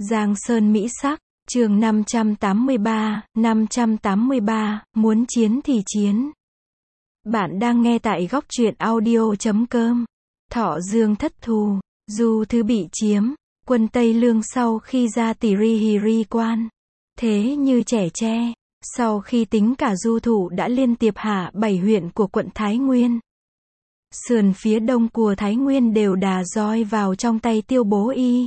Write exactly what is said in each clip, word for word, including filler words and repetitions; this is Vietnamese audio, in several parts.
Giang Sơn Mỹ Sắc, chương năm trăm tám mươi ba, năm trăm tám mươi ba, muốn chiến thì chiến. Bạn đang nghe tại góc truyện audio chấm com. Thọ Dương thất thù, Du Thứ bị chiếm, quân Tây Lương sau khi ra Tirihiri quan, thế như trẻ tre, sau khi tính cả Du thủ đã liên tiếp hạ bảy huyện của quận Thái Nguyên. Sườn phía đông của Thái Nguyên đều đà roi vào trong tay Tiêu Bố Y.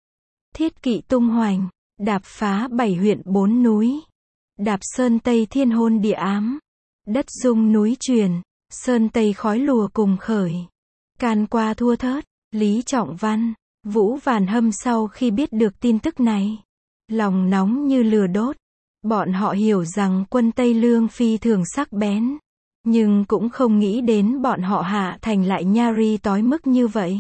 Thiết kỵ tung hoành, đạp phá bảy huyện bốn núi, đạp sơn Tây thiên hôn địa ám, đất rung núi truyền, sơn Tây khói lùa cùng khởi. Can qua thua thớt, Lý Trọng Văn, Vũ Vàn Hâm sau khi biết được tin tức này, lòng nóng như lửa đốt. Bọn họ hiểu rằng quân Tây Lương phi thường sắc bén, nhưng cũng không nghĩ đến bọn họ hạ thành lại nha ri tói mức như vậy.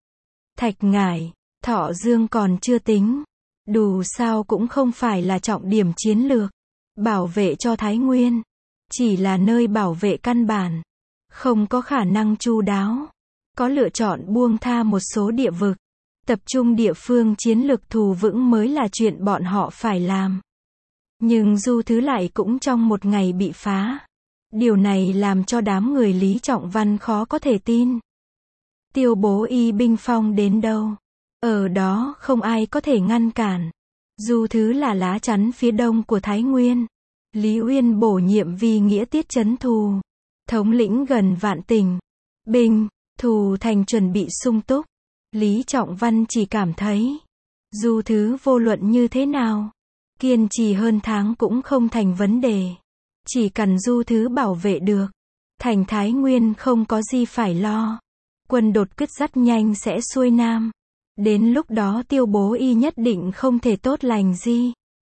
Thạch Ngải, Thọ Dương còn chưa tính, dù sao cũng không phải là trọng điểm chiến lược, bảo vệ cho Thái Nguyên, chỉ là nơi bảo vệ căn bản, không có khả năng chu đáo, có lựa chọn buông tha một số địa vực, tập trung địa phương chiến lược thù vững mới là chuyện bọn họ phải làm. Nhưng Du Thứ lại cũng trong một ngày bị phá. Điều này làm cho đám người Lý Trọng Văn khó có thể tin. Tiêu Bố Y binh phong đến đâu, ở đó không ai có thể ngăn cản. Du Thứ là lá chắn phía đông của Thái Nguyên. Lý Uyên bổ nhiệm vì nghĩa tiết trấn thù, thống lĩnh gần vạn tình binh, thù thành chuẩn bị sung túc. Lý Trọng Văn chỉ cảm thấy, Du Thứ vô luận như thế nào, kiên trì hơn tháng cũng không thành vấn đề. Chỉ cần Du Thứ bảo vệ được, thành Thái Nguyên không có gì phải lo. Quân đột quyết rất nhanh sẽ xuôi nam. Đến lúc đó Tiêu Bố Y nhất định không thể tốt lành gì.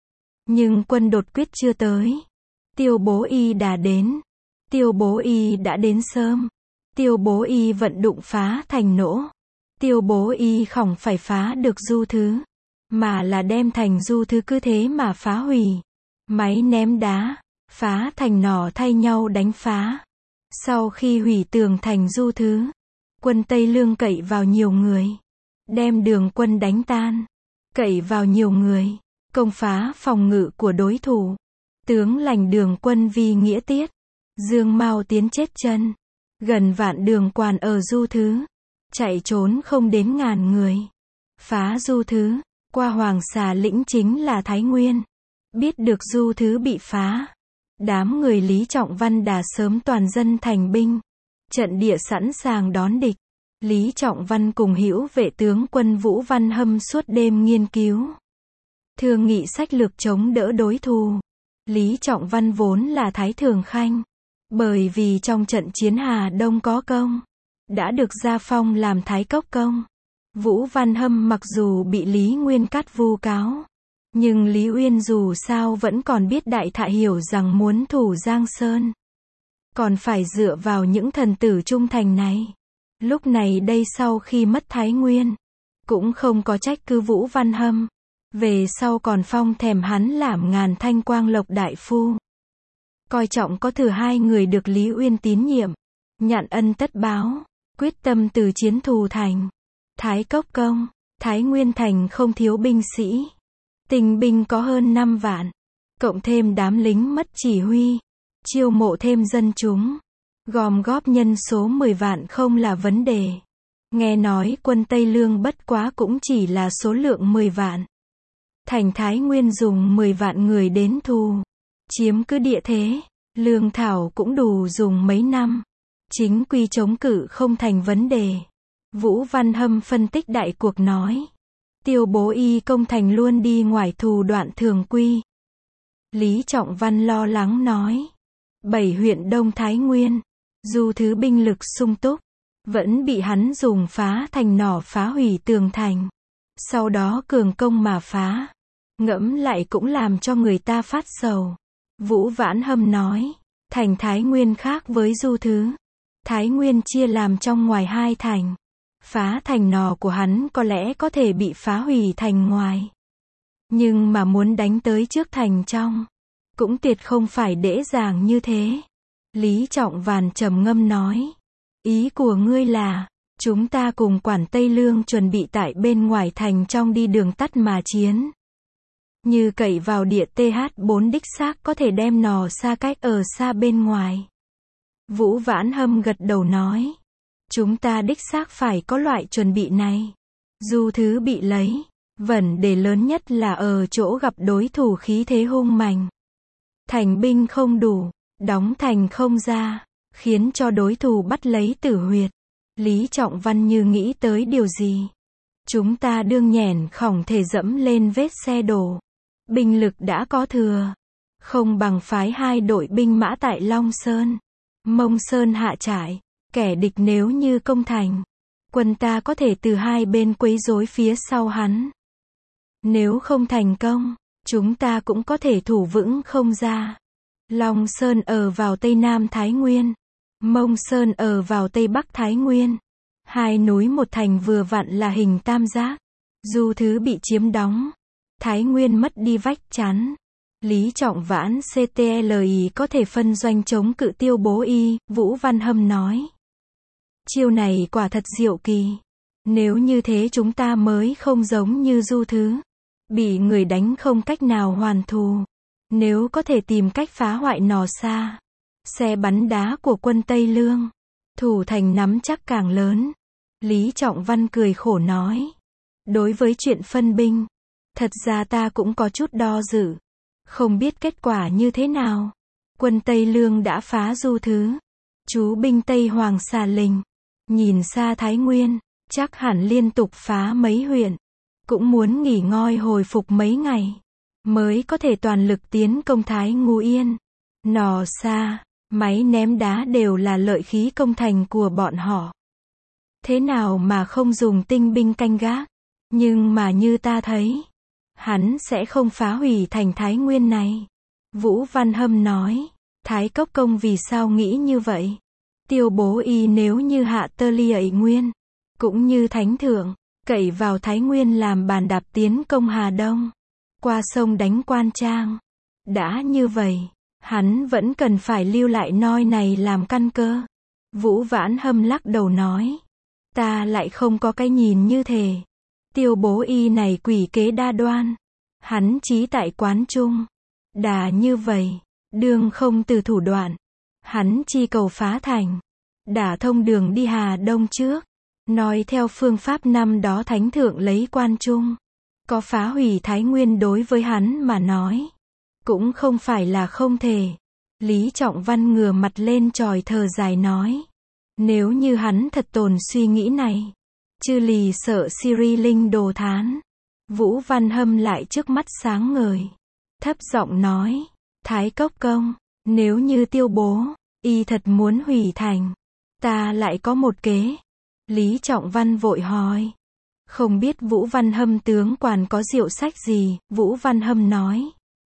Nhưng quân đột quyết chưa tới, Tiêu Bố Y đã đến. Tiêu Bố Y đã đến sớm. Tiêu Bố Y vận đụng phá thành nỗ. Tiêu Bố Y không phải phá được Du Thứ, mà là đem thành Du Thứ cứ thế mà phá hủy. Máy ném đá, phá thành nỏ thay nhau đánh phá. Sau khi hủy tường thành Du Thứ, quân Tây Lương cậy vào nhiều người, đem đường quân đánh tan, cậy vào nhiều người, công phá phòng ngự của đối thủ. Tướng lãnh đường quân vì nghĩa tiết, Dương Mao tiến chết chân. Gần vạn đường quan ở Du Thứ, chạy trốn không đến ngàn người. Phá Du Thứ, qua Hoàng Xà lĩnh chính là Thái Nguyên. Biết được Du Thứ bị phá, đám người Lý Trọng Văn đã sớm toàn dân thành binh, trận địa sẵn sàng đón địch. Lý Trọng Văn cùng hữu vệ tướng quân Vũ Văn Hâm suốt đêm nghiên cứu, thương nghị sách lược chống đỡ đối thủ. Lý Trọng Văn vốn là Thái Thường Khanh, bởi vì trong trận chiến Hà Đông có công, đã được gia phong làm Thái Cốc Công. Vũ Văn Hâm mặc dù bị Lý Nguyên Cát vu cáo, nhưng Lý Uyên dù sao vẫn còn biết đại thạ hiểu rằng muốn thủ Giang Sơn, còn phải dựa vào những thần tử trung thành này. Lúc này đây sau khi mất Thái Nguyên, cũng không có trách cứ Vũ Văn Hâm, về sau còn phong thèm hắn làm ngàn thanh quang lộc đại phu. Coi trọng có thừa hai người được Lý Uyên tín nhiệm, nhận ân tất báo, quyết tâm từ chiến thù thành. Thái Cốc Công, Thái Nguyên thành không thiếu binh sĩ, tinh binh có hơn năm vạn, cộng thêm đám lính mất chỉ huy, chiêu mộ thêm dân chúng, gom góp nhân số mười vạn không là vấn đề. Nghe nói quân Tây Lương bất quá cũng chỉ là số lượng mười vạn. Thành Thái Nguyên dùng mười vạn người đến thù, chiếm cứ địa thế, lương thảo cũng đủ dùng mấy năm. Chính quy chống cự không thành vấn đề. Vũ Văn Hâm phân tích đại cuộc nói, Tiêu Bố Y công thành luôn đi ngoài thủ đoạn thường quy. Lý Trọng Văn lo lắng nói, bảy huyện Đông Thái Nguyên, Du Thứ binh lực sung túc, vẫn bị hắn dùng phá thành nỏ phá hủy tường thành, sau đó cường công mà phá. Ngẫm lại cũng làm cho người ta phát sầu. Vũ Vãn Hâm nói, thành Thái Nguyên khác với Du Thứ. Thái Nguyên chia làm trong ngoài hai thành. Phá thành nỏ của hắn có lẽ có thể bị phá hủy thành ngoài, nhưng mà muốn đánh tới trước thành trong, cũng tuyệt không phải dễ dàng như thế. Lý Trọng Vàn trầm ngâm nói, ý của ngươi là, Chúng ta cùng quản Tây Lương chuẩn bị tại bên ngoài thành trong đi đường tắt mà chiến. Như cậy vào địa T H bốn đích xác có thể đem nò xa cách ở xa bên ngoài. Vũ Vãn Hâm gật đầu nói. Chúng ta đích xác phải có loại chuẩn bị này. Du Thứ bị lấy. Vấn đề lớn nhất là ở chỗ gặp đối thủ khí thế hung mạnh. Thành binh không đủ, đóng thành không ra, khiến cho đối thủ bắt lấy Tử Huyệt. Lý Trọng Văn như nghĩ tới điều gì. Chúng ta đương nhẻn khổng thể dẫm lên vết xe đổ. Binh lực đã có thừa. Không bằng phái hai đội binh mã tại Long Sơn, Mông Sơn hạ trại. Kẻ địch nếu như công thành, quân ta có thể từ hai bên quấy rối phía sau hắn. Nếu không thành công, chúng ta cũng có thể thủ vững không ra. Long Sơn ở vào Tây Nam Thái Nguyên, Mông Sơn ở vào Tây Bắc Thái Nguyên. Hai núi một thành vừa vặn là hình tam giác. Du Thứ bị chiếm đóng, Thái Nguyên mất đi vách chắn. Lý Trọng Vãn C T L I có thể phân doanh chống cự Tiêu Bố Y, Vũ Văn Hâm nói. Chiêu này quả thật diệu kỳ. Nếu như thế chúng ta mới không giống như Du Thứ. Bị người đánh không cách nào hoàn thù. Nếu có thể tìm cách phá hoại nò xa, xe bắn đá của quân Tây Lương, thủ thành nắm chắc càng lớn. Lý Trọng Văn cười khổ nói. Đối với chuyện phân binh, thật ra ta cũng có chút đo dự. Không biết kết quả như thế nào. Quân Tây Lương đã phá Du Thứ. Chú binh Tây Hoàng Xà Lình. Nhìn xa Thái Nguyên, chắc hẳn liên tục phá mấy huyện. Cũng muốn nghỉ ngơi hồi phục mấy ngày, mới có thể toàn lực tiến công Thái Ngũ Yên. Nò xa, máy ném đá đều là lợi khí công thành của bọn họ. Thế nào mà không dùng tinh binh canh gác? Nhưng mà như ta thấy, hắn sẽ không phá hủy thành Thái Nguyên này. Vũ Văn Hâm nói. Thái Cốc Công vì sao nghĩ như vậy? Tiêu Bố Y nếu như hạ Tơ Ly ẩy Nguyên, cũng như Thánh Thượng, cậy vào Thái Nguyên làm bàn đạp tiến công Hà Đông, qua sông đánh Quan Trang. Đã như vậy, hắn vẫn cần phải lưu lại nơi này làm căn cơ. Vũ Vãn Hâm lắc đầu nói. Ta lại không có cái nhìn như thế. Tiêu Bố Y này quỷ kế đa đoan. Hắn chí tại quán trung. Đà như vậy, đương không từ thủ đoạn. Hắn chi cầu phá thành, đả thông đường đi Hà Đông trước. Nói theo phương pháp năm đó Thánh Thượng lấy Quan Trung, có phá hủy Thái Nguyên đối với hắn mà nói, cũng không phải là không thể. Lý Trọng Văn ngửa mặt lên tròi thở dài nói. Nếu như hắn thật tồn suy nghĩ này, chư lì sợ Siri Linh đồ thán. Vũ Văn Hâm lại trước mắt sáng ngời, thấp giọng nói. Thái Cốc Công, nếu như Tiêu Bố Y thật muốn hủy thành, ta lại có một kế. Lý Trọng Văn vội hỏi. Không biết Vũ Văn Hâm tướng quản có diệu sách gì? Vũ Văn Hâm nói.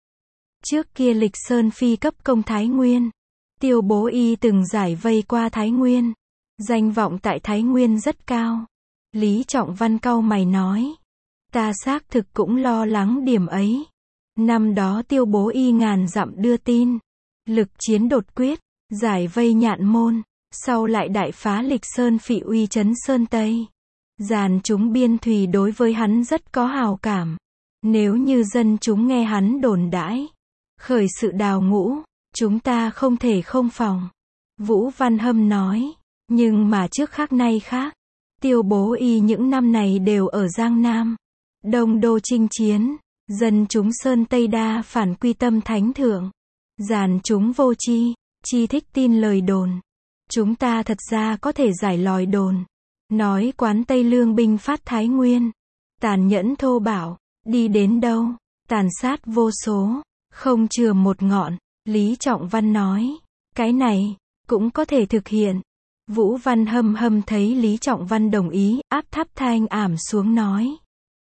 Trước kia Lịch Sơn phi cấp công Thái Nguyên, Tiêu Bố Y từng giải vây qua Thái Nguyên, danh vọng tại Thái Nguyên rất cao. Lý Trọng Văn cau mày nói. Ta xác thực cũng lo lắng điểm ấy. Năm đó Tiêu Bố Y ngàn dặm đưa tin, lực chiến đột quyết, giải vây Nhạn Môn, sau lại đại phá Lịch Sơn phỉ uy trấn Sơn Tây. Dàn chúng biên thùy đối với hắn rất có hào cảm. Nếu như dân chúng nghe hắn đồn đãi, khởi sự đào ngũ, chúng ta không thể không phòng. Vũ Văn Hâm nói. Nhưng mà trước khác nay khác. Tiêu Bố Y những năm này đều ở Giang Nam, Đông Đô chinh chiến. Dân chúng Sơn Tây đa phản quy tâm Thánh Thượng. Dàn chúng vô tri, chi thích tin lời đồn. Chúng ta thật ra có thể giải lòi đồn. Nói quán Tây Lương binh phát Thái Nguyên, tàn nhẫn thô bạo, đi đến đâu, tàn sát vô số, không chừa một ngọn. Lý Trọng Văn nói. Cái này, cũng có thể thực hiện. Vũ Văn Hâm hâm thấy Lý Trọng Văn đồng ý, áp thấp thanh ảm xuống nói.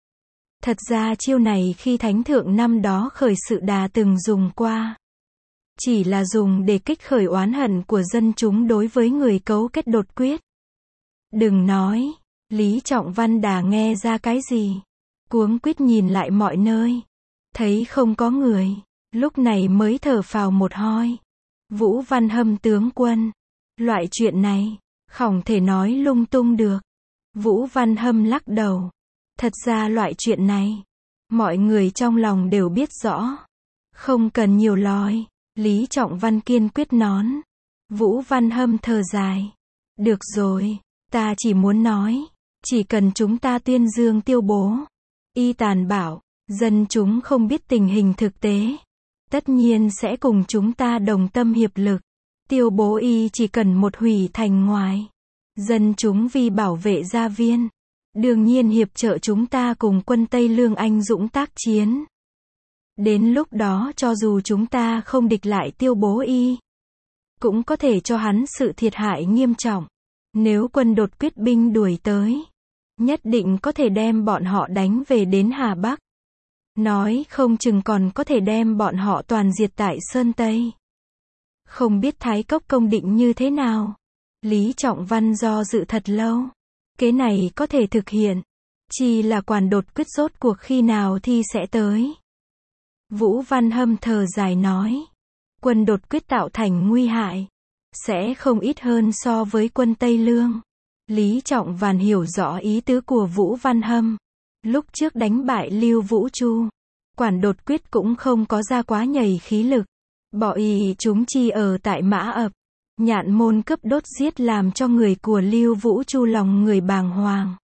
Thật ra chiêu này khi Thánh Thượng năm đó khởi sự đà từng dùng qua. Chỉ là dùng để kích khởi oán hận của dân chúng đối với người cấu kết đột quyết. Đừng nói, Lý Trọng Văn đà nghe ra cái gì. Cuống quýt nhìn lại mọi nơi. Thấy không có người, lúc này mới thở phào một hơi. Vũ Văn Hâm tướng quân, loại chuyện này, không thể nói lung tung được. Vũ Văn Hâm lắc đầu. Thật ra loại chuyện này, mọi người trong lòng đều biết rõ. Không cần nhiều lời. Lý Trọng Văn kiên quyết nón. Vũ Văn Hâm thở dài. Được rồi, ta chỉ muốn nói, chỉ cần chúng ta tuyên dương Tiêu Bố, y tàn bạo, dân chúng không biết tình hình thực tế, tất nhiên sẽ cùng chúng ta đồng tâm hiệp lực. Tiêu Bố y chỉ cần một hủy thành ngoài, dân chúng vì bảo vệ gia viên, đương nhiên hiệp trợ chúng ta cùng quân Tây Lương anh dũng tác chiến. Đến lúc đó cho dù chúng ta không địch lại Tiêu Bố y, cũng có thể cho hắn sự thiệt hại nghiêm trọng. Nếu quân đột quyết binh đuổi tới, nhất định có thể đem bọn họ đánh về đến Hà Bắc. Nói không chừng còn có thể đem bọn họ toàn diệt tại Sơn Tây. Không biết Thái Cốc Công định như thế nào? Lý Trọng Văn do dự thật lâu. Cái này có thể thực hiện. Chỉ là Quản đột quyết rốt cuộc khi nào thì sẽ tới. Vũ Văn Hâm thở dài nói. Quân đột quyết tạo thành nguy hại, sẽ không ít hơn so với quân Tây Lương. Lý Trọng Văn hiểu rõ ý tứ của Vũ Văn Hâm. Lúc trước đánh bại Lưu Vũ Chu, Quản đột quyết cũng không có ra quá nhầy khí lực. Bỏ ý chúng chi ở tại Mã Ập, Nhạn Môn cướp đốt giết làm cho người của Lưu Vũ Chu lòng người bàng hoàng.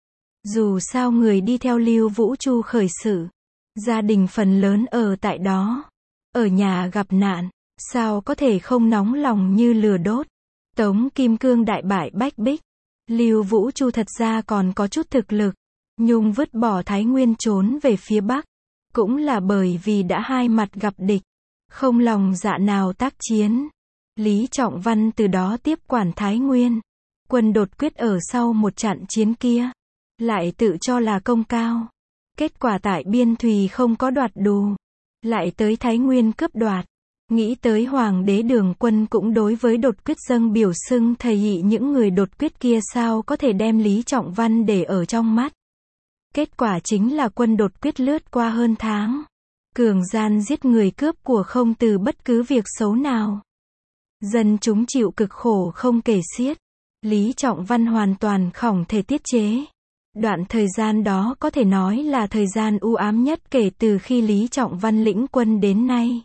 Dù sao người đi theo Lưu Vũ Chu khởi sự, gia đình phần lớn ở tại đó. Ở nhà gặp nạn, sao có thể không nóng lòng như lửa đốt. Tống Kim Cương đại bại Bách Bích. Lưu Vũ Chu thật ra còn có chút thực lực, nhưng vứt bỏ Thái Nguyên trốn về phía Bắc. Cũng là bởi vì đã hai mặt gặp địch, không lòng dạ nào tác chiến. Lý Trọng Văn từ đó tiếp quản Thái Nguyên. Quân đột quyết ở sau một trận chiến kia, lại tự cho là công cao. Kết quả tại Biên Thùy không có đoạt đù, lại tới Thái Nguyên cướp đoạt. Nghĩ tới Hoàng đế Đường Quân cũng đối với đột quyết dâng biểu xưng thầy ị, những người đột quyết kia sao có thể đem Lý Trọng Văn để ở trong mắt. Kết quả chính là quân đột quyết lướt qua hơn tháng, cường gian giết người cướp của không từ bất cứ việc xấu nào. Dân chúng chịu cực khổ không kể xiết. Lý Trọng Văn hoàn toàn không thể tiết chế. Đoạn thời gian đó có thể nói là thời gian u ám nhất kể từ khi Lý Trọng Văn lĩnh quân đến nay.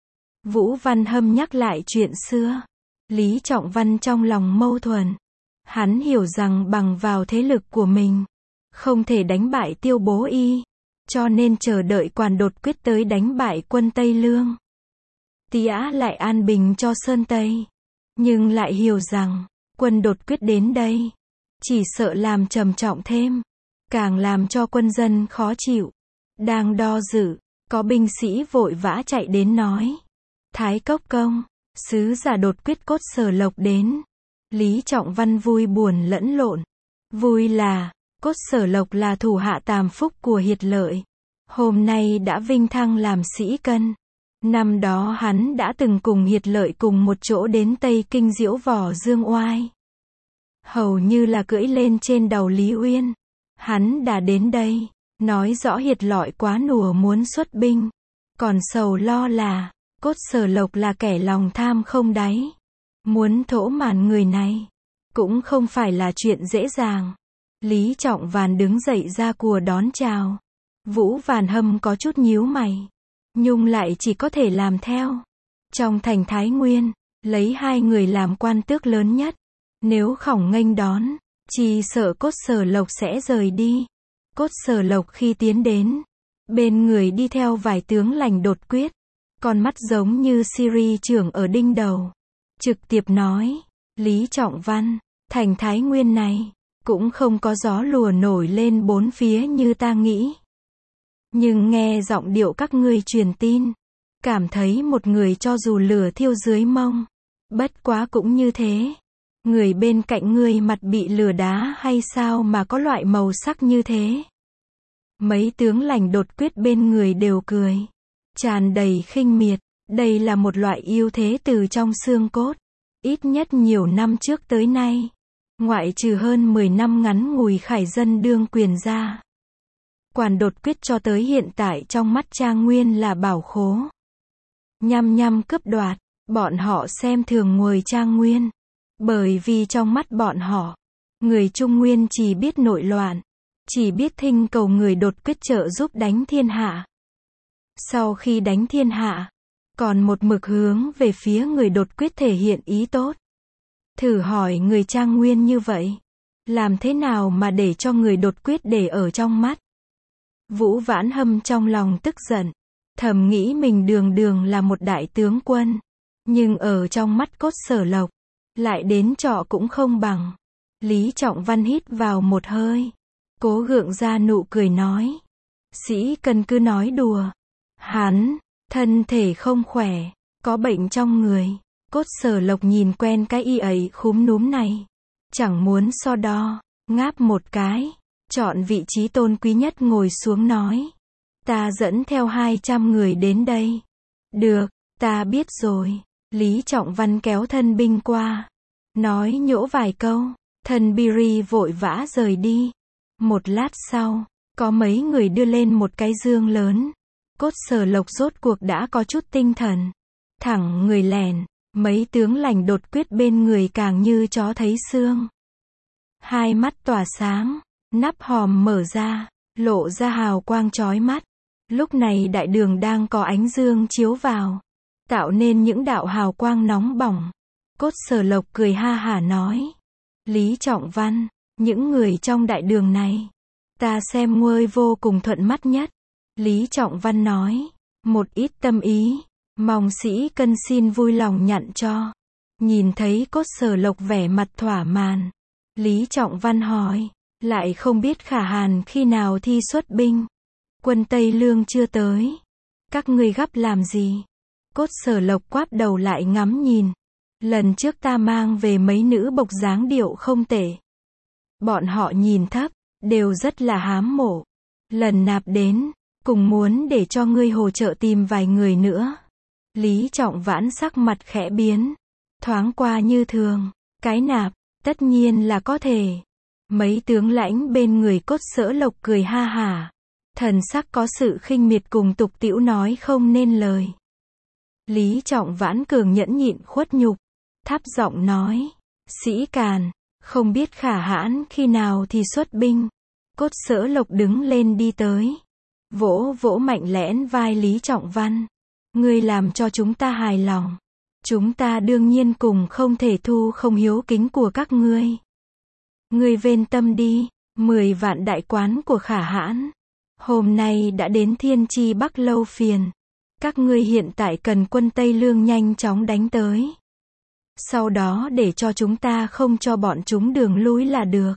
Vũ Văn Hâm nhắc lại chuyện xưa. Lý Trọng Văn trong lòng mâu thuẫn. Hắn hiểu rằng bằng vào thế lực của mình, không thể đánh bại Tiêu Bố y, cho nên chờ đợi Quản đột quyết tới đánh bại quân Tây Lương. Tía lại an bình cho Sơn Tây. Nhưng lại hiểu rằng, quân đột quyết đến đây, chỉ sợ làm trầm trọng thêm, càng làm cho quân dân khó chịu. Đang đo dự, có binh sĩ vội vã chạy đến nói. Thái Cốc Công, sứ giả đột quyết Cốt Sở Lộc đến. Lý Trọng Văn vui buồn lẫn lộn. Vui là, Cốt Sở Lộc là thủ hạ tam phúc của Hiệt Lợi. Hôm nay đã vinh thăng làm sĩ cân. Năm đó hắn đã từng cùng Hiệt Lợi cùng một chỗ đến Tây Kinh diễu võ dương oai. Hầu như là cưỡi lên trên đầu Lý Uyên. Hắn đã đến đây, nói rõ Hiệt Lợi quá nùa muốn xuất binh. Còn sầu lo là, Cốt Sở Lộc là kẻ lòng tham không đáy. Muốn thỗ màn người này, cũng không phải là chuyện dễ dàng. Lý Trọng Văn đứng dậy ra cùa đón chào. Vũ Văn Hâm có chút nhíu mày, nhưng lại chỉ có thể làm theo. Trong thành Thái Nguyên, lấy hai người làm quan tước lớn nhất. Nếu khổng nghênh đón, chỉ sợ Cốt Sở Lộc sẽ rời đi. Cốt Sở Lộc khi tiến đến, bên người đi theo vài tướng lãnh đột quyết. Con mắt giống như Siri trưởng ở đinh đầu. Trực tiếp nói, Lý Trọng Văn, thành Thái Nguyên này, cũng không có gió lùa nổi lên bốn phía như ta nghĩ. Nhưng nghe giọng điệu các ngươi truyền tin, cảm thấy một người cho dù lửa thiêu dưới mông, bất quá cũng như thế. Người bên cạnh ngươi mặt bị lửa đá hay sao mà có loại màu sắc như thế? Mấy tướng lãnh đột quyết bên người đều cười, tràn đầy khinh miệt. Đây là một loại ưu thế từ trong xương cốt. Ít nhất nhiều năm trước tới nay, ngoại trừ hơn mười năm ngắn ngủi Khải Dân đương quyền ra, Quản đột quyết cho tới hiện tại trong mắt Trang Nguyên là bảo khố. Nhăm nhăm cướp đoạt, bọn họ xem thường ngồi Trang Nguyên. Bởi vì trong mắt bọn họ, Người Trung Nguyên chỉ biết nội loạn, chỉ biết thinh cầu người đột quyết trợ giúp đánh thiên hạ. Sau khi đánh thiên hạ, còn một mực hướng về phía người đột quyết thể hiện ý tốt. Thử hỏi người Trang Nguyên như vậy, làm thế nào mà để cho người đột quyết để ở trong mắt? Vũ Vãn Hâm trong lòng tức giận, thầm nghĩ mình đường đường là một đại tướng quân, nhưng ở trong mắt Cốt Sở Lộc, lại đến trọ cũng không bằng. Lý Trọng Văn hít vào một hơi, cố gượng ra nụ cười nói. Sĩ Cần cứ nói đùa. Hắn, thân thể không khỏe, có bệnh trong người. Cốt Sở Lộc nhìn quen cái y ấy khúm núm này, chẳng muốn so đo, ngáp một cái, chọn vị trí tôn quý nhất ngồi xuống nói. Ta dẫn theo hai trăm người đến đây. Được, ta biết rồi. Lý Trọng Văn kéo thân binh qua, nói nhỗ vài câu, thân Biri vội vã rời đi. Một lát sau, có mấy người đưa lên một cái dương lớn. Cốt Sở Lộc rốt cuộc đã có chút tinh thần, thẳng người lèn, mấy tướng lành đột quyết bên người càng như chó thấy xương. Hai mắt tỏa sáng, nắp hòm mở ra, lộ ra hào quang chói mắt. Lúc này đại đường đang có ánh dương chiếu vào, tạo nên những đạo hào quang nóng bỏng. Cốt Sở Lộc cười ha hả nói. Lý Trọng Văn, những người trong đại đường này, ta xem ngươi vô cùng thuận mắt nhất. Lý Trọng Văn nói. Một ít tâm ý, mong sĩ Cân xin vui lòng nhận cho. Nhìn thấy Cốt Sở Lộc vẻ mặt thỏa mãn, Lý Trọng Văn hỏi. Lại không biết Khả Hàn khi nào thi xuất binh. Quân Tây Lương chưa tới, các ngươi gấp làm gì? Cốt Sở Lộc quáp đầu lại ngắm nhìn. Lần trước ta mang về mấy nữ bộc dáng điệu không tệ. Bọn họ nhìn thấp, đều rất là hám mộ. Lần nạp đến, cùng muốn để cho ngươi hỗ trợ tìm vài người nữa. Lý Trọng Vãn sắc mặt khẽ biến, thoáng qua như thường. Cái nạp, tất nhiên là có thể. Mấy tướng lãnh bên người Cốt Sở Lộc cười ha hả, thần sắc có sự khinh miệt cùng tục tĩu nói không nên lời. Lý Trọng Vãn cường nhẫn nhịn khuất nhục, thấp giọng nói. Sĩ Càn, không biết Khả Hãn khi nào thì xuất binh. Cốt Sở Lộc đứng lên đi tới, vỗ vỗ mạnh lẽn vai Lý Trọng Văn. Ngươi làm cho chúng ta hài lòng. Chúng ta đương nhiên cùng không thể thu không hiếu kính của các ngươi. Ngươi vên tâm đi, mười vạn đại quán của Khả Hãn hôm nay đã đến Thiên Chi Bắc Lâu phiền. Các ngươi hiện tại cần quân Tây Lương nhanh chóng đánh tới. Sau đó để cho chúng ta không cho bọn chúng đường lui là được.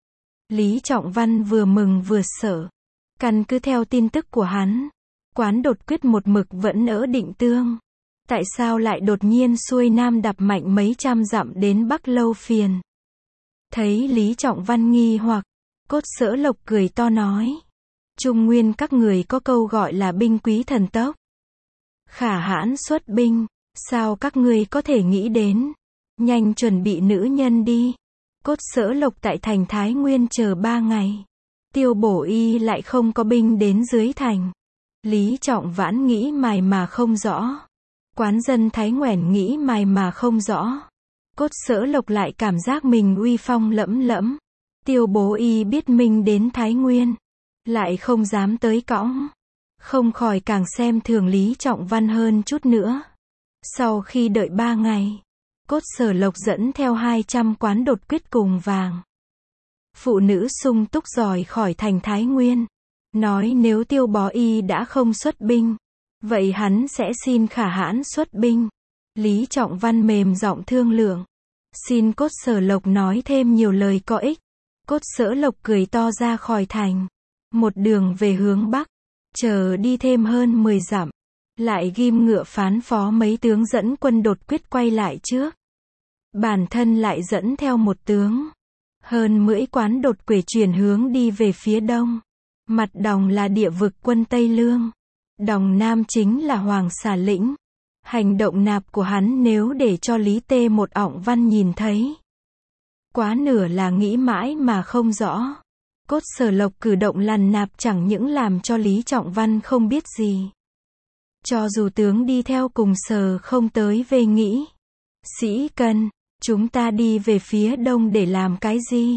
Lý Trọng Văn vừa mừng vừa sợ. Căn cứ theo tin tức của hắn, quán đột quyết một mực vẫn ở Định Tương. Tại sao lại đột nhiên xuôi nam đạp mạnh mấy trăm dặm đến Bắc Lâu phiền? Thấy Lý Trọng Văn nghi hoặc, Cốt Sở Lộc cười to nói. Trung Nguyên các người có câu gọi là binh quý thần tốc. Khả Hãn xuất binh, sao các ngươi có thể nghĩ đến? Nhanh chuẩn bị nữ nhân đi. Cốt Sở Lộc tại thành Thái Nguyên chờ ba ngày. Tiêu Bổ Y lại không có binh đến dưới thành. Lý Trọng Vãn nghĩ mài mà không rõ. Quán dân Thái Ngoẻn nghĩ mài mà không rõ. Cốt Sở Lộc lại cảm giác mình uy phong lẫm lẫm. Tiêu Bố Y biết mình đến Thái Nguyên, lại không dám tới cõng. Không khỏi càng xem thường Lý Trọng Văn hơn chút nữa. Sau khi đợi ba ngày, Cốt Sở Lộc dẫn theo hai trăm quán đột quyết cùng vàng. Phụ nữ sung túc rời khỏi thành Thái Nguyên. Nói nếu Tiêu Bó Y đã không xuất binh, vậy hắn sẽ xin Khả Hãn xuất binh. Lý Trọng Văn mềm giọng thương lượng. Xin Cốt Sở Lộc nói thêm nhiều lời có ích. Cốt Sở Lộc cười to ra khỏi thành. Một đường về hướng Bắc. Chờ đi thêm hơn mười dặm. Lại ghim ngựa phán phó mấy tướng dẫn quân đột quyết quay lại trước. Bản thân lại dẫn theo một tướng. Hơn mười quán đột quể chuyển hướng đi về phía đông. Mặt đồng là địa vực quân Tây Lương. Đồng Nam chính là Hoàng Xà Lĩnh. Hành động nạp của hắn nếu để cho Lý Tê một ọng văn nhìn thấy, quá nửa là nghĩ mãi mà không rõ. Cốt Sở Lộc cử động lằn nạp chẳng những làm cho Lý Trọng Văn không biết gì. Cho dù tướng đi theo cùng Sở không tới về nghĩ. Sĩ Cân, chúng ta đi về phía đông để làm cái gì?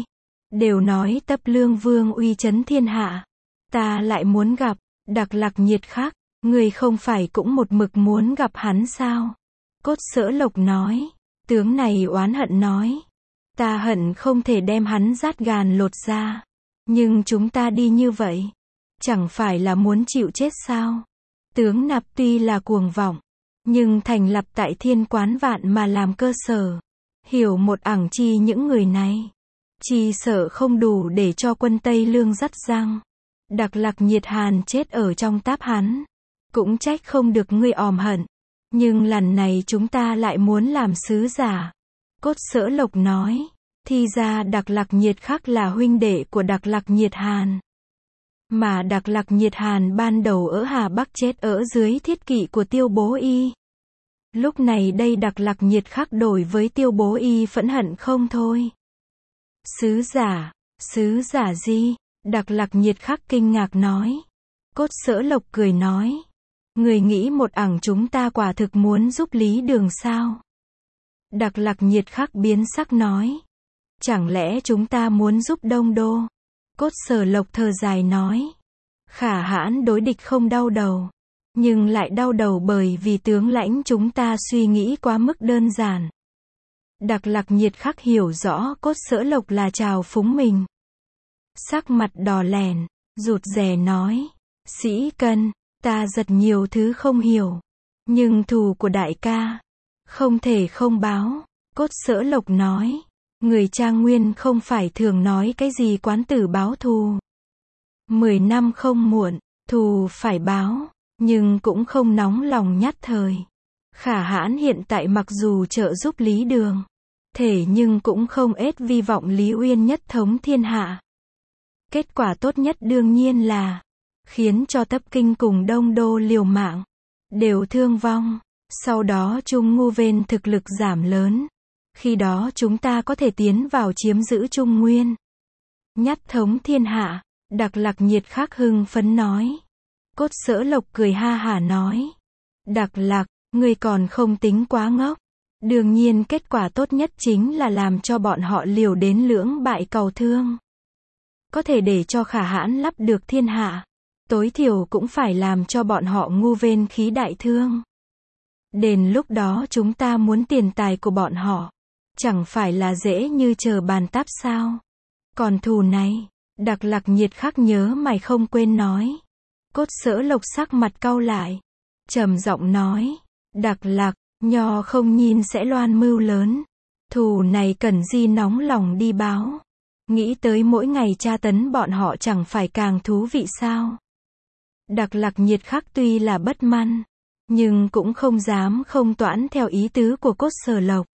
Đều nói Tấp Lương Vương uy chấn thiên hạ. Ta lại muốn gặp, Đặc Lạc Nhiệt Khắc, người không phải cũng một mực muốn gặp hắn sao? Cốt Sở Lộc nói. Tướng này oán hận nói. Ta hận không thể đem hắn rát gan lột ra. Nhưng chúng ta đi như vậy, chẳng phải là muốn chịu chết sao? Tướng Nạp tuy là cuồng vọng, nhưng thành lập tại Thiên Quán Vạn mà làm cơ sở. Hiểu một ẳng chi những người này, chỉ sợ không đủ để cho quân Tây Lương dắt răng. Đặc Lạc Nhiệt Hàn chết ở trong táp hắn, cũng trách không được ngươi òm hận. Nhưng lần này chúng ta lại muốn làm sứ giả. Cốt Sở Lộc nói. Thì ra Đặc Lạc Nhiệt Khắc là huynh đệ của Đặc Lạc Nhiệt Hàn. Mà Đặc Lạc Nhiệt Hàn ban đầu ở Hà Bắc chết ở dưới thiết kỵ của Tiêu Bố Y. Lúc này đây Đặc Lạc Nhiệt Khắc đổi với Tiêu Bố Y phẫn hận không thôi. Sứ giả, sứ giả gì? Đặc Lạc Nhiệt Khắc kinh ngạc nói. Cốt Sở Lộc cười nói. Người nghĩ một ẳng chúng ta quả thực muốn giúp Lý Đường sao? Đặc Lạc Nhiệt Khắc biến sắc nói. Chẳng lẽ chúng ta muốn giúp Đông Đô? Cốt Sở Lộc thở dài nói. Khả hãn đối địch không đau đầu, nhưng lại đau đầu bởi vì tướng lãnh chúng ta suy nghĩ quá mức đơn giản. Đặc Lạc Nhiệt Khắc hiểu rõ Cốt Sở Lộc là trào phúng mình. Sắc mặt đỏ lèn, rụt rè nói. Sĩ Cân, ta rất nhiều thứ không hiểu, nhưng thù của đại ca không thể không báo. Cốt Sở Lộc nói. Người Trang Nguyên không phải thường nói cái gì quán tử báo thù. Mười năm không muộn, thù phải báo, nhưng cũng không nóng lòng nhát thời. Khả hãn hiện tại mặc dù trợ giúp Lý Đường, thể nhưng cũng không ết vi vọng Lý Uyên nhất thống thiên hạ. Kết quả tốt nhất đương nhiên là khiến cho Tấp Kinh cùng Đông Đô liều mạng, đều thương vong. Sau đó Trung Ngu Vên thực lực giảm lớn. Khi đó chúng ta có thể tiến vào chiếm giữ Trung Nguyên, nhất thống thiên hạ. Đặc Lạc Nhiệt Khắc hưng phấn nói. Cốt Sở Lộc cười ha hả nói. Đặc Lạc, ngươi còn không tính quá ngốc. Đương nhiên kết quả tốt nhất chính là làm cho bọn họ liều đến lưỡng bại cầu thương. Có thể để cho Khả hãn lắp được thiên hạ, tối thiểu cũng phải làm cho bọn họ Ngu Vên khí đại thương. Đến lúc đó chúng ta muốn tiền tài của bọn họ, chẳng phải là dễ như chờ bàn táp sao? Còn thù này, Đặc Lạc Nhiệt Khắc nhớ mày không quên nói. Cốt Sở Lộc sắc mặt cau lại, trầm giọng nói. Đặc Lạc, nho không nhìn sẽ loan mưu lớn. Thù này cần gì nóng lòng đi báo. Nghĩ tới mỗi ngày tra tấn bọn họ chẳng phải càng thú vị sao? Đặc Lạc Nhiệt Khắc tuy là bất mãn, nhưng cũng không dám không toãn theo ý tứ của Cốt Sở Lộc.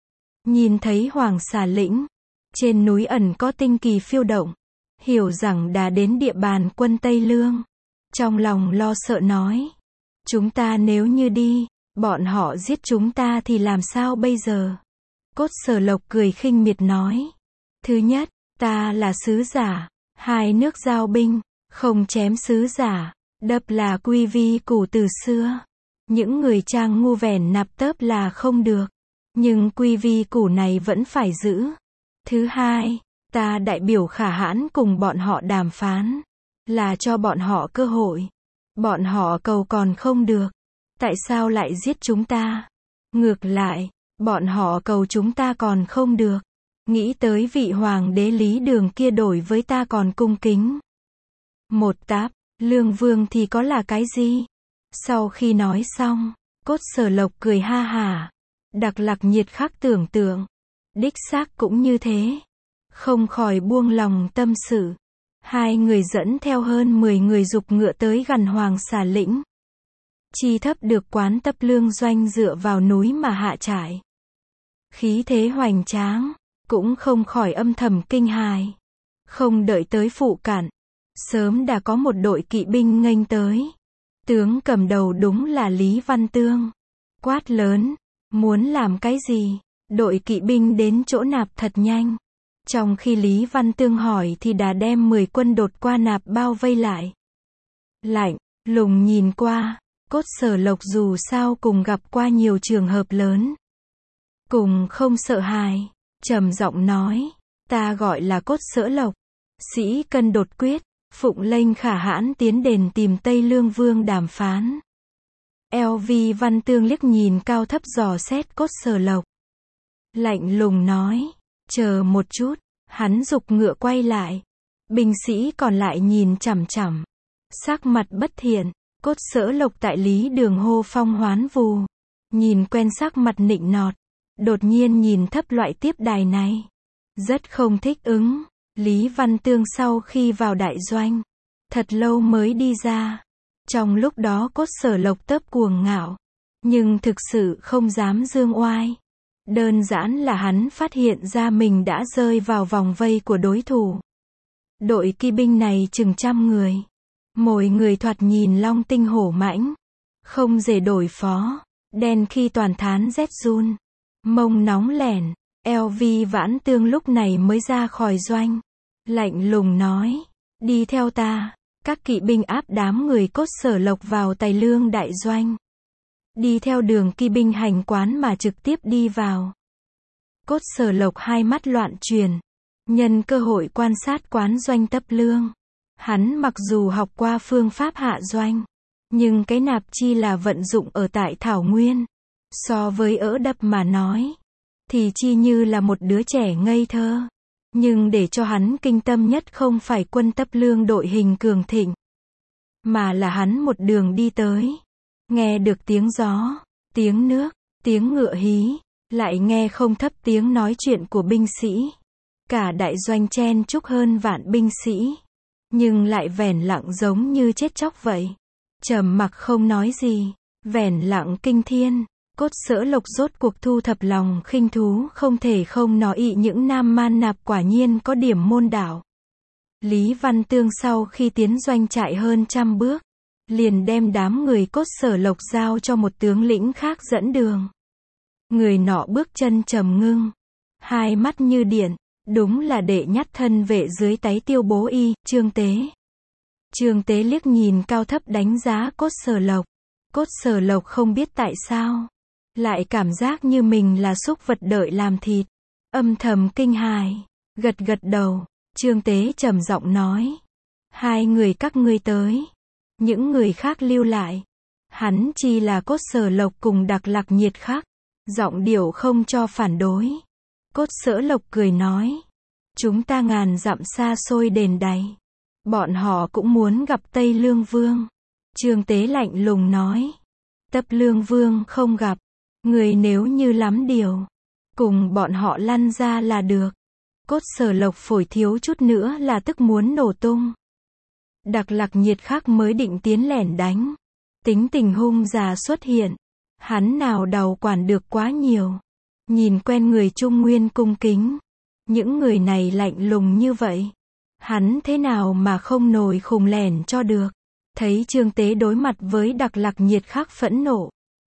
Nhìn thấy Hoàng Xà Lĩnh, trên núi ẩn có tinh kỳ phiêu động, hiểu rằng đã đến địa bàn quân Tây Lương. Trong lòng lo sợ nói, chúng ta nếu như đi, bọn họ giết chúng ta thì làm sao bây giờ? Cốt Sở Lộc cười khinh miệt nói, thứ nhất, ta là sứ giả, hai nước giao binh, không chém sứ giả, đập là quy vi củ từ xưa. Những người Trang ngu vẻn nạp tớp là không được, nhưng quy vi củ này vẫn phải giữ. Thứ hai, ta đại biểu Khả hãn cùng bọn họ đàm phán, là cho bọn họ cơ hội. Bọn họ cầu còn không được, tại sao lại giết chúng ta? Ngược lại, bọn họ cầu chúng ta còn không được, nghĩ tới vị hoàng đế Lý Đường kia đổi với ta còn cung kính. Một táp, Lương Vương thì có là cái gì? Sau khi nói xong, Cốt Sở Lộc cười ha hả. Đặc Lạc Nhiệt Khắc tưởng tượng, đích xác cũng như thế, không khỏi buông lòng tâm sự. Hai người dẫn theo hơn mười người giục ngựa tới gần Hoàng Xà Lĩnh. Chi Thấp được quán Tấp Lương doanh dựa vào núi mà hạ trại, khí thế hoành tráng, cũng không khỏi âm thầm kinh hài. Không đợi tới phụ cận, sớm đã có một đội kỵ binh nghênh tới. Tướng cầm đầu đúng là Lý Văn Tương. Quát lớn, muốn làm cái gì? Đội kỵ binh đến chỗ nạp thật nhanh. Trong khi Lý Văn Tương hỏi thì đã đem mười quân đột qua nạp bao vây lại. Lạnh lùng nhìn qua, Cốt Sở Lộc dù sao cùng gặp qua nhiều trường hợp lớn, cùng không sợ hãi, trầm giọng nói, Ta gọi là Cốt Sở Lộc. Sĩ cân đột quyết, Phụng lệnh Khả Hãn tiến đền tìm Tây Lương Vương đàm phán. lờ vê Văn Tương liếc nhìn cao thấp dò xét Cốt Sở Lộc. Lạnh lùng nói, chờ một chút, hắn giục ngựa quay lại. Binh sĩ còn lại nhìn chằm chằm. Sắc mặt bất thiện, Cốt Sở Lộc tại Lý Đường hô phong hoán vù. Nhìn quen sắc mặt nịnh nọt. Đột nhiên nhìn thấp loại tiếp đài này. Rất không thích ứng. Lý Văn Tương sau khi vào đại doanh, thật lâu mới đi ra. Trong lúc đó Cốt Sở Lộc tớp cuồng ngạo, nhưng thực sự không dám dương oai. Đơn giản là hắn phát hiện ra mình đã rơi vào vòng vây của đối thủ. Đội kỵ binh này chừng trăm người. Mỗi người thoạt nhìn long tinh hổ mãnh, không dễ đổi phó, đen khi toàn thán rét run, mông nóng lẻn. lờ vê Vãn Tương lúc này mới ra khỏi doanh. Lạnh lùng nói, đi theo ta. Các kỵ binh áp đám người Cốt Sở Lộc vào Tài Lương đại doanh. Đi theo đường kỵ binh hành quán mà trực tiếp đi vào. Cốt Sở Lộc hai mắt loạn truyền. Nhân cơ hội quan sát quán doanh Tấp Lương. Hắn mặc dù học qua phương pháp hạ doanh, nhưng cái nạp chi là vận dụng ở tại Thảo Nguyên. So với ỡ đập mà nói, thì chi như là một đứa trẻ ngây thơ. Nhưng để cho hắn kinh tâm nhất không phải quân Tấp Lương đội hình cường thịnh, mà là hắn một đường đi tới. Nghe được tiếng gió, tiếng nước, tiếng ngựa hí, lại nghe không thấp tiếng nói chuyện của binh sĩ. Cả đại doanh chen chúc hơn vạn binh sĩ, nhưng lại vẻn lặng giống như chết chóc vậy. Trầm mặc không nói gì, vẻn lặng kinh thiên. Cốt Sở Lộc rốt cuộc thu thập lòng khinh thú, không thể không nói ị những nam man nạp quả nhiên có điểm môn đạo. Lý Văn Tương sau khi tiến doanh trại hơn trăm bước, liền đem đám người Cốt Sở Lộc giao cho một tướng lĩnh khác dẫn đường. Người nọ bước chân trầm ngưng, hai mắt như điện, đúng là đệ nhất thân vệ dưới táy Tiêu Bố Y, Trương Tế. Trương Tế liếc nhìn cao thấp đánh giá Cốt Sở Lộc. Cốt Sở Lộc không biết tại sao, lại cảm giác như mình là súc vật đợi làm thịt. Âm thầm kinh hài, gật gật đầu. Trương Tế trầm giọng nói, hai người các ngươi tới, những người khác lưu lại. Hắn chỉ là Cốt Sở Lộc cùng Đặc Lạc Nhiệt khác, giọng điệu không cho phản đối. Cốt Sở Lộc cười nói, chúng ta ngàn dặm xa xôi đền đày, bọn họ cũng muốn gặp Tây Lương Vương. Trương Tế lạnh lùng nói, Tấp Lương Vương không gặp, người nếu như lắm điều, cùng bọn họ lăn ra là được. Cốt Sở Lộc phổi thiếu chút nữa là tức muốn nổ tung. Đặc Lạc Nhiệt khác mới định tiến lẻn đánh, tính tình hung già xuất hiện, hắn nào đầu quản được quá nhiều. Nhìn quen người Trung Nguyên cung kính, những người này lạnh lùng như vậy, hắn thế nào mà không nổi khùng lẻn cho được. Thấy Trương Tế đối mặt với Đặc Lạc Nhiệt khác phẫn nộ,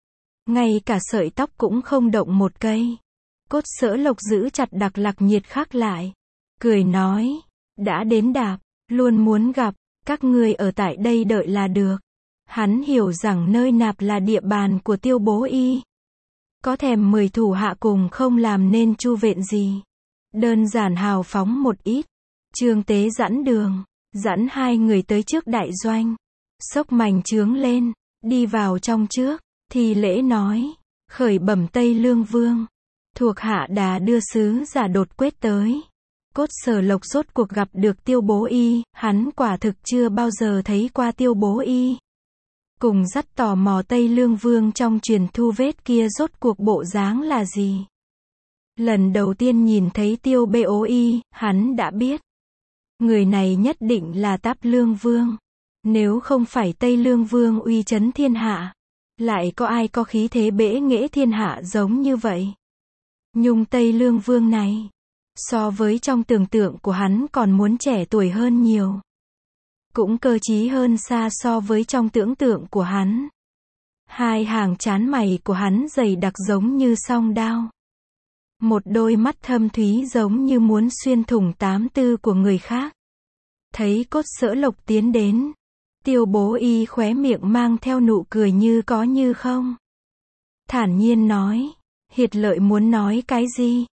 ngay cả sợi tóc cũng không động một cây. Cốt Sở Lộc giữ chặt Đặc Lạc Nhiệt khác lại, cười nói, đã đến đạp, luôn muốn gặp, các ngươi ở tại đây đợi là được. Hắn hiểu rằng nơi nạp là địa bàn của Tiêu Bố Y. Có thèm mười thủ hạ cùng không làm nên chu vện gì. Đơn giản hào phóng một ít. Trương Tế dẫn đường, dẫn hai người tới trước đại doanh. Xốc mảnh chướng lên, đi vào trong trước, thì lễ nói, khởi bẩm Tây Lương Vương. Thuộc hạ đã đưa sứ giả đột quyết tới. Cốt Sở Lộc rốt cuộc gặp được Tiêu Bố Y, hắn quả thực chưa bao giờ thấy qua Tiêu Bố Y. Cùng rất tò mò Tây Lương Vương trong truyền thu vết kia rốt cuộc bộ dáng là gì. Lần đầu tiên nhìn thấy Tiêu Bố Y, hắn đã biết. Người này nhất định là Táp Lương Vương. Nếu không phải Tây Lương Vương uy chấn thiên hạ, lại có ai có khí thế bẽ nghễ thiên hạ giống như vậy. Nhung Tây Lương Vương này, so với trong tưởng tượng của hắn còn muốn trẻ tuổi hơn nhiều. Cũng cơ trí hơn xa so với trong tưởng tượng của hắn. Hai hàng trán mày của hắn dày đặc giống như song đao. Một đôi mắt thâm thúy giống như muốn xuyên thủng tám tư của người khác. Thấy Cốt Sở Lộc tiến đến, Tiêu Bố Y khóe miệng mang theo nụ cười như có như không. Thản nhiên nói, Hiệt Lợi muốn nói cái gì?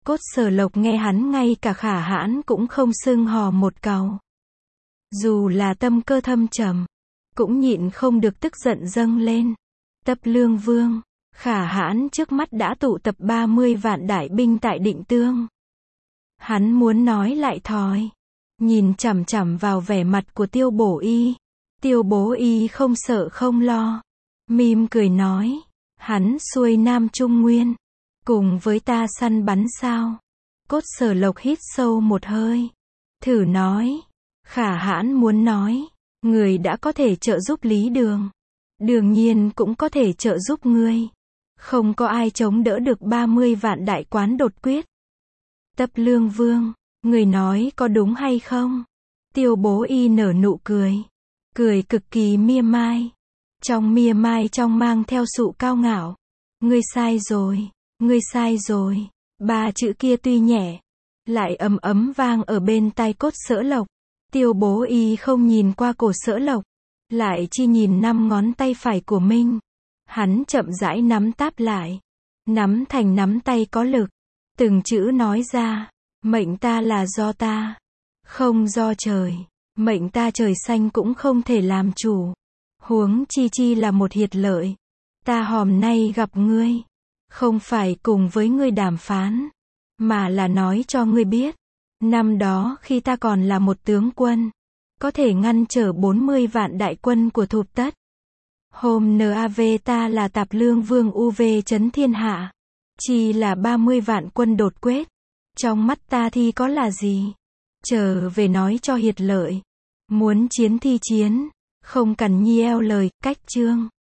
Cốt Sở Lộc nghe hắn ngay cả Khả Hãn cũng không xưng hò một câu. Dù là tâm cơ thâm trầm, cũng nhịn không được tức giận dâng lên. Tấp Lương Vương, Khả Hãn trước mắt đã tụ tập ba mươi vạn đại binh tại Định Tương. Hắn muốn nói lại thói. Nhìn chằm chằm vào vẻ mặt của Tiêu Bổ Y. Tiêu Bố Y không sợ không lo. Mỉm cười nói. Hắn xuôi Nam Trung Nguyên. Cùng với ta săn bắn sao? Cốt Sở Lộc hít sâu một hơi. Thử nói. Khả Hãn muốn nói. Người đã có thể trợ giúp Lý Đường. Đương nhiên cũng có thể trợ giúp ngươi. Không có ai chống đỡ được ba mươi vạn đại quán đột quyết. Tấp Lương Vương, người nói có đúng hay không? Tiêu Bố Y nở nụ cười. Cười cực kỳ mỉa mai. Trong mỉa mai trong mang theo sự cao ngạo. Ngươi sai rồi, ngươi sai rồi. Ba chữ kia tuy nhẹ, lại ấm ấm vang ở bên tai Cốt Sở Lộc. Tiêu Bố Y không nhìn qua cổ Sở Lộc, lại chỉ nhìn năm ngón tay phải của mình. Hắn chậm rãi nắm táp lại, nắm thành nắm tay có lực, từng chữ nói ra, mệnh ta là do ta, không do trời, mệnh ta trời xanh cũng không thể làm chủ, huống chi chi là một hiệt lợi. Ta hôm nay gặp ngươi, không phải cùng với ngươi đàm phán, mà là nói cho ngươi biết, năm đó khi ta còn là một tướng quân, có thể ngăn trở bốn mươi vạn đại quân của Thục Tất. Hôm nav ta là Tạp Lương Vương u vê chấn thiên hạ, chỉ là ba mươi vạn quân đột quyết. Trong mắt ta thì có là gì? Trở về nói cho hiệt lợi. Muốn chiến thì chiến, không cần nhiêu lời, cách chương.